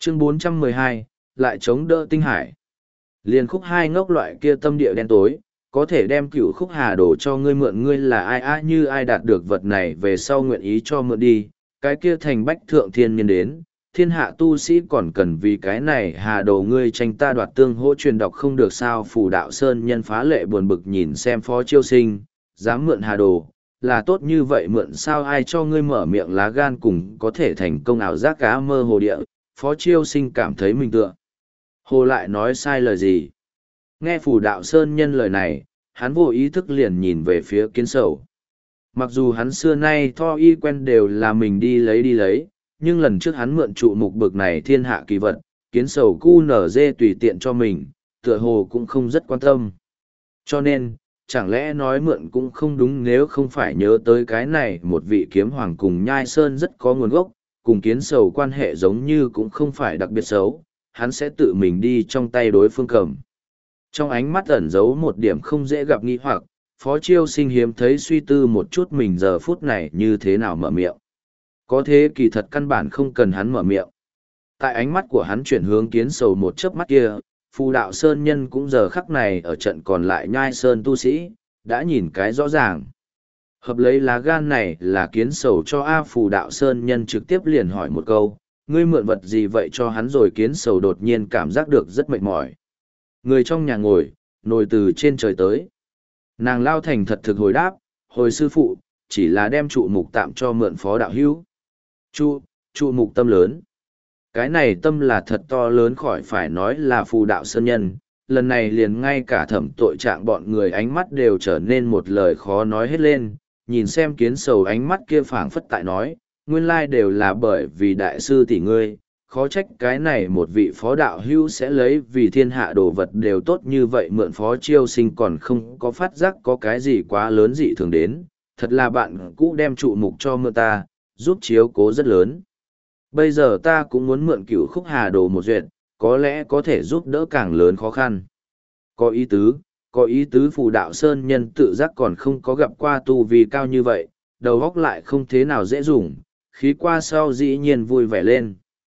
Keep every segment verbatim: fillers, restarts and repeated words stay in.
Chương bốn trăm mười hai, lại chống đỡ tinh hải. Liên khúc hai ngốc loại kia tâm địa đen tối, có thể đem cửu khúc hà đồ cho ngươi mượn, ngươi là ai á, như ai đạt được vật này về sau nguyện ý cho mượn đi, cái kia thành bách thượng thiên nhân đến, thiên hạ tu sĩ còn cần vì cái này hà đồ ngươi tranh ta đoạt tương hỗ truyền đọc không được sao. Phù đạo sơn nhân phá lệ buồn bực nhìn xem Phó Chiêu Sinh, dám mượn hà đồ, là tốt như vậy mượn sao, ai cho ngươi mở miệng lá gan cùng có thể thành công ảo giác cá mơ hồ địa. Phó Chiêu Sinh cảm thấy mình tựa hồ lại nói sai lời gì. Nghe Phù đạo sơn nhân lời này, hắn vô ý thức liền nhìn về phía Kiến Sầu. Mặc dù hắn xưa nay tho y quen đều là mình đi lấy đi lấy, nhưng lần trước hắn mượn trụ mục bực này thiên hạ kỳ vật, Kiến Sầu cu nở dê tùy tiện cho mình, tựa hồ cũng không rất quan tâm. Cho nên, chẳng lẽ nói mượn cũng không đúng, nếu không phải nhớ tới cái này một vị kiếm hoàng cùng Nhai Sơn rất có nguồn gốc, cùng Kiến Sầu quan hệ giống như cũng không phải đặc biệt xấu, hắn sẽ tự mình đi trong tay đối phương cầm. Trong ánh mắt ẩn giấu một điểm không dễ gặp nghi hoặc, Phó Chiêu Sinh hiếm thấy suy tư một chút mình giờ phút này như thế nào mở miệng. Có thế kỳ thật căn bản không cần hắn mở miệng. Tại ánh mắt của hắn chuyển hướng Kiến Sầu một chớp mắt kia, Phù đạo sơn nhân cũng giờ khắc này ở trận còn lại Nhai Sơn tu sĩ, đã nhìn cái rõ ràng. Hợp lấy lá gan này là Kiến Sầu cho A. Phù đạo sơn nhân trực tiếp liền hỏi một câu, ngươi mượn vật gì vậy cho hắn, rồi Kiến Sầu đột nhiên cảm giác được rất mệt mỏi. Người trong nhà ngồi, nồi từ trên trời tới. Nàng lao thành thật thực hồi đáp, hồi sư phụ, chỉ là đem trụ mục tạm cho mượn Phó đạo hữu. Trụ, trụ mục tâm lớn. Cái này tâm là thật to lớn, khỏi phải nói là Phù đạo sơn nhân. Lần này liền ngay cả thẩm tội trạng bọn người ánh mắt đều trở nên một lời khó nói hết lên, nhìn xem Kiến Sầu ánh mắt kia phảng phất tại nói, nguyên lai đều là bởi vì đại sư tỷ ngươi, khó trách cái này một vị Phó đạo hữu sẽ lấy vì thiên hạ đồ vật đều tốt như vậy mượn. Phó Chiêu Sinh còn không có phát giác có cái gì quá lớn dị thường đến, thật là bạn cũ đem trụ mục cho mượn ta, giúp chiếu cố rất lớn. Bây giờ ta cũng muốn mượn cửu khúc hà đồ một duyệt, có lẽ có thể giúp đỡ càng lớn khó khăn. Có ý tứ, có ý tứ. Phù đạo sơn nhân tự giác còn không có gặp qua tu vi cao như vậy, đầu óc lại không thế nào dễ dùng, khí qua sau dĩ nhiên vui vẻ lên.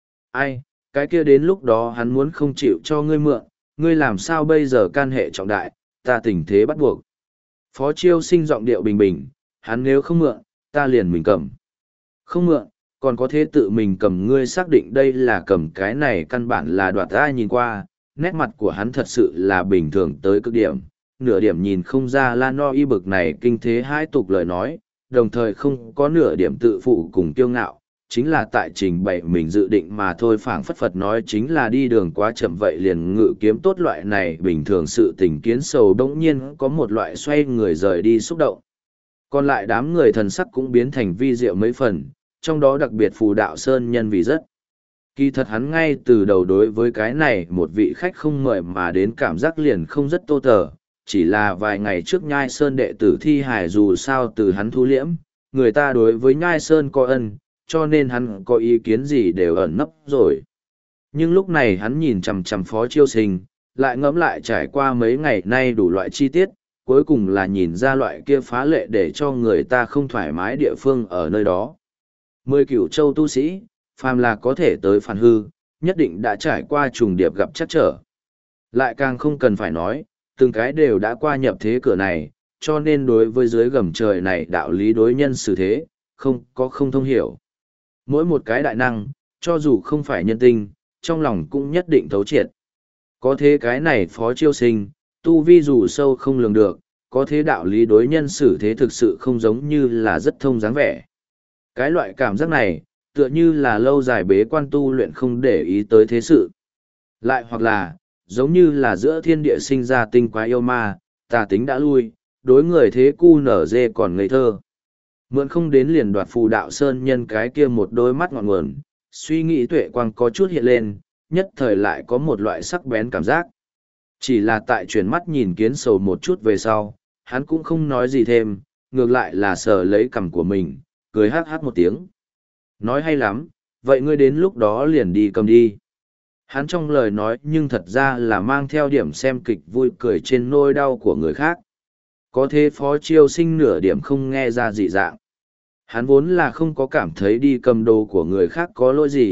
Ai, cái kia đến lúc đó hắn muốn không chịu cho ngươi mượn, ngươi làm sao bây giờ, can hệ trọng đại, ta tình thế bắt buộc. Phó Chiêu Sinh giọng điệu bình bình, hắn nếu không mượn, ta liền mình cầm. Không mượn, còn có thể tự mình cầm, ngươi xác định đây là cầm, cái này căn bản là đoạt. Ai nhìn qua, nét mặt của hắn thật sự là bình thường tới cực điểm, nửa điểm nhìn không ra la no y bực này kinh thế hai tục lời nói, đồng thời không có nửa điểm tự phụ cùng kiêu ngạo, chính là tại trình bày mình dự định mà thôi. Phảng phất Phật nói chính là đi đường quá chậm vậy liền ngự kiếm tốt, loại này bình thường sự tình. Kiến Sầu đống nhiên có một loại xoay người rời đi xúc động. Còn lại đám người thần sắc cũng biến thành vi diệu mấy phần, trong đó đặc biệt Phù đạo sơn nhân vì rất kỳ thật hắn ngay từ đầu đối với cái này một vị khách không mời mà đến cảm giác liền không rất tô tờ, chỉ là vài ngày trước Nhai Sơn đệ tử thi hài dù sao từ hắn thu liễm, người ta đối với Nhai Sơn có ân, cho nên hắn có ý kiến gì đều ẩn nấp rồi. Nhưng lúc này hắn nhìn chằm chằm Phó Chiêu Sinh, lại ngẫm lại trải qua mấy ngày nay đủ loại chi tiết, cuối cùng là nhìn ra loại kia phá lệ để cho người ta không thoải mái địa phương ở nơi đó. Mười cửu châu tu sĩ, phàm là có thể tới phản hư, nhất định đã trải qua trùng điệp gặp chắc trở. Lại càng không cần phải nói, từng cái đều đã qua nhập thế cửa này, cho nên đối với dưới gầm trời này đạo lý đối nhân xử thế, không có không thông hiểu. Mỗi một cái đại năng, cho dù không phải nhân tinh, trong lòng cũng nhất định thấu triệt. Có thế cái này Phó Chiêu Sinh, tu vi dù sâu không lường được, có thế đạo lý đối nhân xử thế thực sự không giống như là rất thông dáng vẻ. Cái loại cảm giác này, tựa như là lâu dài bế quan tu luyện không để ý tới thế sự. Lại hoặc là, giống như là giữa thiên địa sinh ra tinh quái yêu ma, tà tính đã lui, đối người thế cu nở dê còn ngây thơ. Mượn không đến liền đoạt. Phù đạo sơn nhân cái kia một đôi mắt ngọn nguồn, suy nghĩ tuệ quang có chút hiện lên, nhất thời lại có một loại sắc bén cảm giác. Chỉ là tại chuyển mắt nhìn Kiến Sầu một chút về sau, hắn cũng không nói gì thêm, ngược lại là sờ lấy cằm của mình, cười hát hát một tiếng. Nói hay lắm, vậy ngươi đến lúc đó liền đi cầm đi. Hắn trong lời nói nhưng thật ra là mang theo điểm xem kịch vui cười trên nỗi đau của người khác. Có thế Phó Chiêu Sinh nửa điểm không nghe ra dị dạng. Hắn vốn là không có cảm thấy đi cầm đồ của người khác có lỗi gì,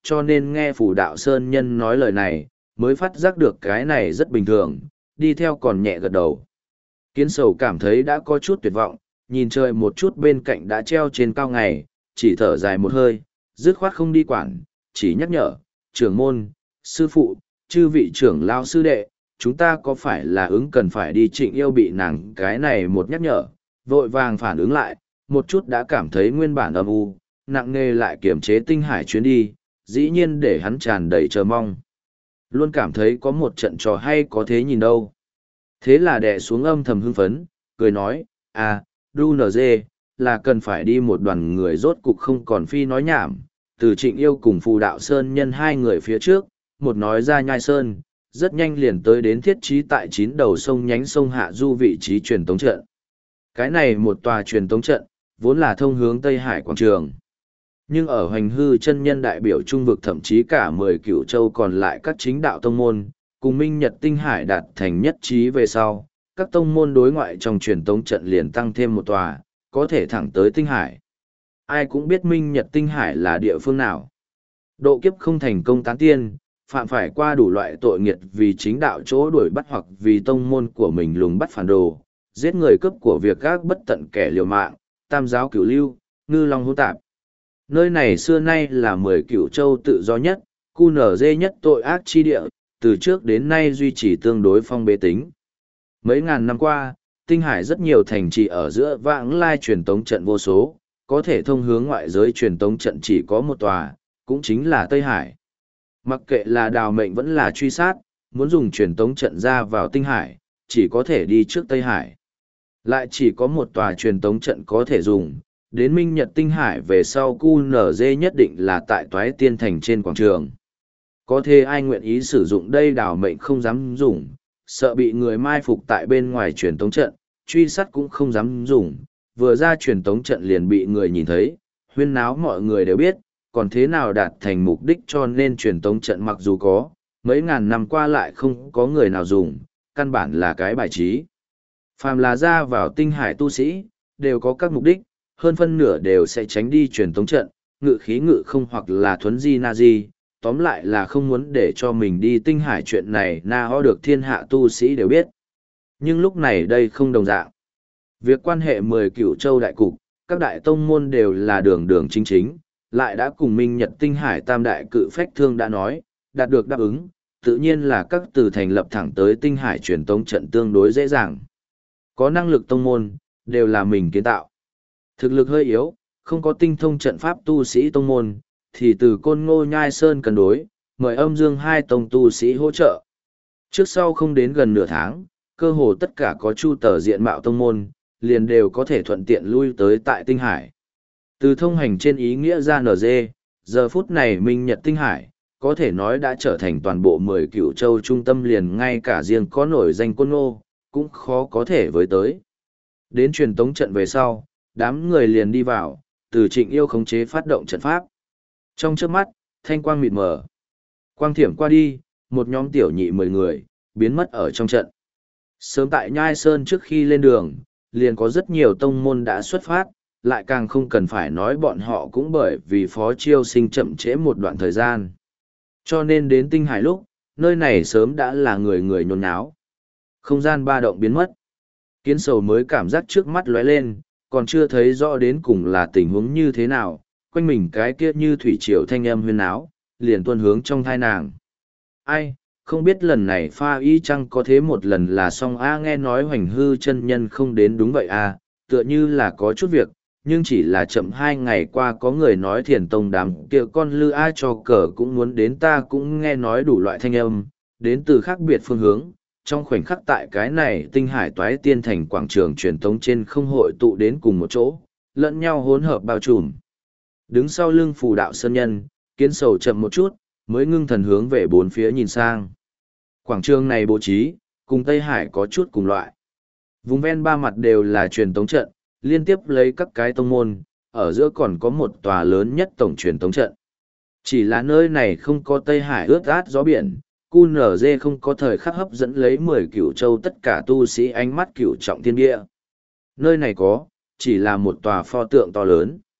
cho nên nghe Phù Đạo Sơn Nhân nói lời này, mới phát giác được cái này rất bình thường, đi theo còn nhẹ gật đầu. Kiến Sầu cảm thấy đã có chút tuyệt vọng, nhìn trời một chút bên cạnh đã treo trên cao ngày, chỉ thở dài một hơi, dứt khoát không đi quản, chỉ nhắc nhở, trưởng môn, sư phụ, chư vị trưởng lao sư đệ, chúng ta có phải là ứng cần phải đi Trịnh Yêu bị nàng cái này một nhắc nhở, vội vàng phản ứng lại, một chút đã cảm thấy nguyên bản âm u, nặng nề lại kiềm chế tinh hải chuyến đi, dĩ nhiên để hắn tràn đầy chờ mong. Luôn cảm thấy có một trận trò hay có thế nhìn đâu. Thế là đè xuống âm thầm hưng phấn, cười nói, à, đu nờ dê, là cần phải đi một đoàn người rốt cục không còn phi nói nhảm, từ Trịnh Yêu cùng Phù Đạo Sơn Nhân hai người phía trước, một nói ra Nhai Sơn, rất nhanh liền tới đến thiết trí tại chín đầu sông nhánh sông Hạ Du vị trí truyền tống trận. Cái này một tòa truyền tống trận, vốn là thông hướng Tây Hải Quảng Trường. Nhưng ở Hoành Hư chân nhân đại biểu trung vực thậm chí cả mười cửu châu còn lại các chính đạo tông môn, cùng Minh Nhật Tinh Hải đạt thành nhất trí về sau, các tông môn đối ngoại trong truyền tống trận liền tăng thêm một tòa, có thể thẳng tới Tinh Hải. Ai cũng biết Minh Nhật Tinh Hải là địa phương nào. Độ kiếp không thành công tán tiên, phạm phải qua đủ loại tội nghiệt vì chính đạo chỗ đuổi bắt hoặc vì tông môn của mình lùng bắt phản đồ, giết người cướp của việc gác bất tận kẻ liều mạng, tam giáo cửu lưu, ngư long hỗn tạp. Nơi này xưa nay là mười cửu châu tự do nhất, cu nở dê nhất tội ác chi địa, từ trước đến nay duy trì tương đối phong bế tính. Mấy ngàn năm qua, Tinh Hải rất nhiều thành trì ở giữa vãng lai truyền tống trận vô số, có thể thông hướng ngoại giới truyền tống trận chỉ có một tòa, cũng chính là Tây Hải. Mặc kệ là đào mệnh vẫn là truy sát, muốn dùng truyền tống trận ra vào Tinh Hải, chỉ có thể đi trước Tây Hải. Lại chỉ có một tòa truyền tống trận có thể dùng, đến Minh Nhật Tinh Hải về sau cu nở dê nhất định là tại Toái Tiên Thành trên quảng trường. Có thể ai nguyện ý sử dụng đây đào mệnh không dám dùng, sợ bị người mai phục tại bên ngoài truyền tống trận, truy sát cũng không dám dùng, vừa ra truyền tống trận liền bị người nhìn thấy, huyên náo mọi người đều biết, còn thế nào đạt thành mục đích cho nên truyền tống trận mặc dù có, mấy ngàn năm qua lại không có người nào dùng, căn bản là cái bài trí. Phàm là ra vào Tinh Hải tu sĩ, đều có các mục đích, hơn phân nửa đều sẽ tránh đi truyền tống trận, ngự khí ngự không hoặc là thuấn di na di, tóm lại là không muốn để cho mình đi Tinh Hải chuyện này na ho được thiên hạ tu sĩ đều biết. Nhưng lúc này đây không đồng dạng. Việc quan hệ mười cửu châu đại cục, các đại tông môn đều là đường đường chính chính, lại đã cùng Minh Nhật Tinh Hải tam đại cự phách thương đã nói, đạt được đáp ứng, tự nhiên là các từ thành lập thẳng tới Tinh Hải truyền tống trận tương đối dễ dàng. Có năng lực tông môn, đều là mình kiến tạo. Thực lực hơi yếu, không có tinh thông trận pháp tu sĩ tông môn, thì từ Côn Ngô Nhai Sơn cân đối, mời âm dương hai tông tu sĩ hỗ trợ. Trước sau không đến gần nửa tháng, cơ hồ tất cả có chu tờ diện mạo tông môn, liền đều có thể thuận tiện lui tới tại Tinh Hải. Từ thông hành trên ý nghĩa ra en giê, giờ phút này Minh Nhật Tinh Hải, có thể nói đã trở thành toàn bộ mười cửu châu trung tâm liền ngay cả riêng có nổi danh Côn Ngô, cũng khó có thể với tới. Đến truyền tống trận về sau, đám người liền đi vào, từ Trịnh Yêu khống chế phát động trận pháp. Trong chớp mắt, thanh quang mịt mờ. Quang thiểm qua đi, một nhóm tiểu nhị mười người, biến mất ở trong trận. Sớm tại Nhai Sơn trước khi lên đường, liền có rất nhiều tông môn đã xuất phát, lại càng không cần phải nói bọn họ cũng bởi vì Phó Chiêu Sinh chậm trễ một đoạn thời gian. Cho nên đến Tinh Hải lúc, nơi này sớm đã là người người nhốn nháo. Không gian ba động biến mất. Kiến Sầu mới cảm giác trước mắt lóe lên, còn chưa thấy rõ đến cùng là tình huống như thế nào, quanh mình cái kia như thủy triều thanh âm huyên áo, liền tuôn hướng trong thai nàng. Ai, không biết lần này pha y chăng có thế một lần là xong a nghe nói Hoành Hư chân nhân không đến đúng vậy a, tựa như là có chút việc, nhưng chỉ là chậm hai ngày qua có người nói Thiền Tông đám kia con lư a cho cờ cũng muốn đến, ta cũng nghe nói đủ loại thanh âm, đến từ khác biệt phương hướng. Trong khoảnh khắc tại cái này Tinh Hải Toái Tiên Thành quảng trường truyền tống trên không hội tụ đến cùng một chỗ, lẫn nhau hỗn hợp bao trùm. Đứng sau lưng Phù Đạo Sơn Nhân, Kiến Sầu chậm một chút, mới ngưng thần hướng về bốn phía nhìn sang. Quảng trường này bố trí, cùng Tây Hải có chút cùng loại. Vùng ven ba mặt đều là truyền tống trận, liên tiếp lấy các cái tông môn, ở giữa còn có một tòa lớn nhất tổng truyền tống trận. Chỉ là nơi này không có Tây Hải ướt át gió biển, cu nở dê không có thời khắc hấp dẫn lấy mười cửu châu tất cả tu sĩ ánh mắt cửu trọng thiên địa. Nơi này có, chỉ là một tòa pho tượng to lớn.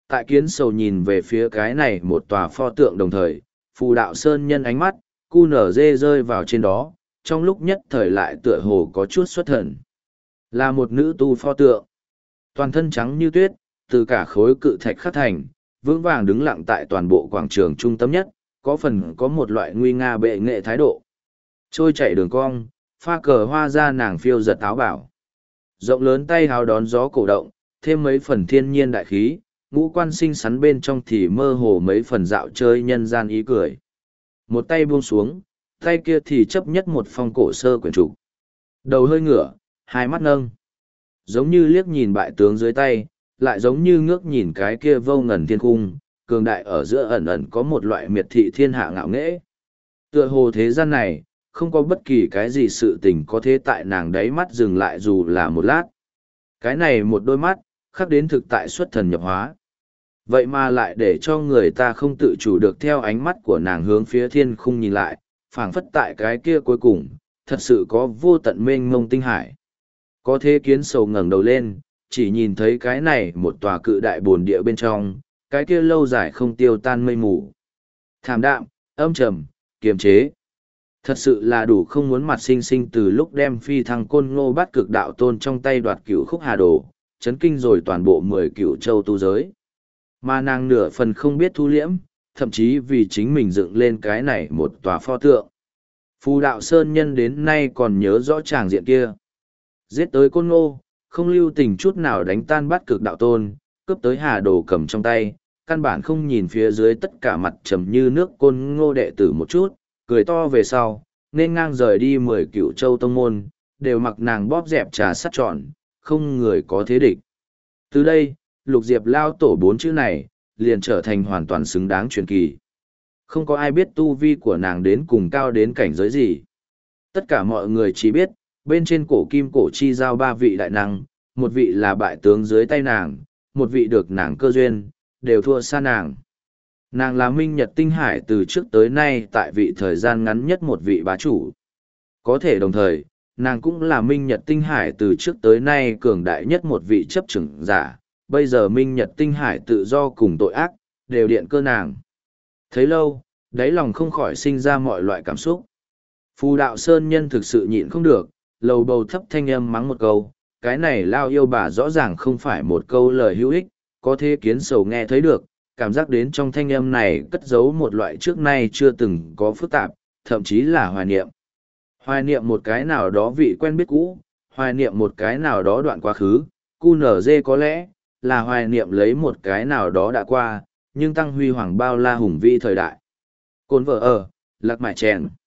Tại kiến sầu nhìn về phía cái này một tòa pho tượng đồng thời, phù đạo sơn nhân ánh mắt, cu nở dê rơi vào trên đó, trong lúc nhất thời lại tựa hồ có chút xuất thần. Là một nữ tu pho tượng. Toàn thân trắng như tuyết, từ cả khối cự thạch khắc thành, vững vàng đứng lặng tại toàn bộ quảng trường trung tâm nhất, có phần có một loại nguy nga bệ nghệ thái độ. Trôi chảy đường cong, pha cờ hoa ra nàng phiêu giật áo bảo. Rộng lớn tay hào đón gió cổ động, thêm mấy phần thiên nhiên đại khí, ngũ quan xinh xắn bên trong thì mơ hồ mấy phần dạo chơi nhân gian ý cười. Một tay buông xuống, tay kia thì chấp nhất một phong cổ sơ quyển trục. Đầu hơi ngửa, hai mắt nâng. Giống như liếc nhìn bại tướng dưới tay, lại giống như ngước nhìn cái kia vô ngần thiên cung, cường đại ở giữa ẩn ẩn có một loại miệt thị thiên hạ ngạo nghễ. Tựa hồ thế gian này, không có bất kỳ cái gì sự tình có thế tại nàng đáy mắt dừng lại dù là một lát. Cái này một đôi mắt, khắc đến thực tại xuất thần nhập hóa. Vậy mà lại để cho người ta không tự chủ được theo ánh mắt của nàng hướng phía thiên khung nhìn lại, phảng phất tại cái kia cuối cùng, thật sự có vô tận mênh mông tinh hải. Có thế kiến sầu ngẩng đầu lên, chỉ nhìn thấy cái này một tòa cự đại bồn địa bên trong, cái kia lâu dài không tiêu tan mây mù. Thảm đạm, âm trầm, kiềm chế. Thật sự là đủ không muốn mặt sinh sinh từ lúc đem phi thăng côn ngô bắt cực đạo tôn trong tay đoạt cửu khúc hà đồ, chấn kinh rồi toàn bộ mười cửu châu tu giới. Mà nàng nửa phần không biết thu liễm, thậm chí vì chính mình dựng lên cái này một tòa pho tượng. Phù đạo sơn nhân đến nay còn nhớ rõ tràng diện kia. Giết tới côn ngô, không lưu tình chút nào đánh tan bắt cực đạo tôn, cướp tới hà đồ cầm trong tay, căn bản không nhìn phía dưới tất cả mặt trầm như nước côn ngô đệ tử một chút, cười to về sau, nên ngang rời đi mười cửu châu tông môn, đều mặc nàng bóp dẹp trà sắt trọn, không người có thế địch. Từ đây, lục diệp lao tổ bốn chữ này, liền trở thành hoàn toàn xứng đáng truyền kỳ. Không có ai biết tu vi của nàng đến cùng cao đến cảnh giới gì. Tất cả mọi người chỉ biết, bên trên cổ kim cổ chi giao ba vị đại năng, một vị là bại tướng dưới tay nàng, một vị được nàng cơ duyên, đều thua xa nàng. Nàng là minh nhật tinh hải từ trước tới nay tại vị thời gian ngắn nhất một vị bá chủ. Có thể đồng thời, nàng cũng là minh nhật tinh hải từ trước tới nay cường đại nhất một vị chấp trưởng giả. Bây giờ minh nhật tinh hải tự do cùng tội ác, đều điện cơ nàng. Thấy lâu, đáy lòng không khỏi sinh ra mọi loại cảm xúc. Phù đạo sơn nhân thực sự nhịn không được, lầu bầu thấp thanh âm mắng một câu, cái này lao yêu bà rõ ràng không phải một câu lời hữu ích, có thế kiến sầu nghe thấy được, cảm giác đến trong thanh âm này cất giấu một loại trước nay chưa từng có phức tạp, thậm chí là hoài niệm. Hoài niệm một cái nào đó vị quen biết cũ, hoài niệm một cái nào đó đoạn quá khứ, cu nở dê có lẽ, là hoài niệm lấy một cái nào đó đã qua, nhưng tăng huy hoàng bao la hùng vĩ thời đại. Cồn vợ ở, lạc mại chèn.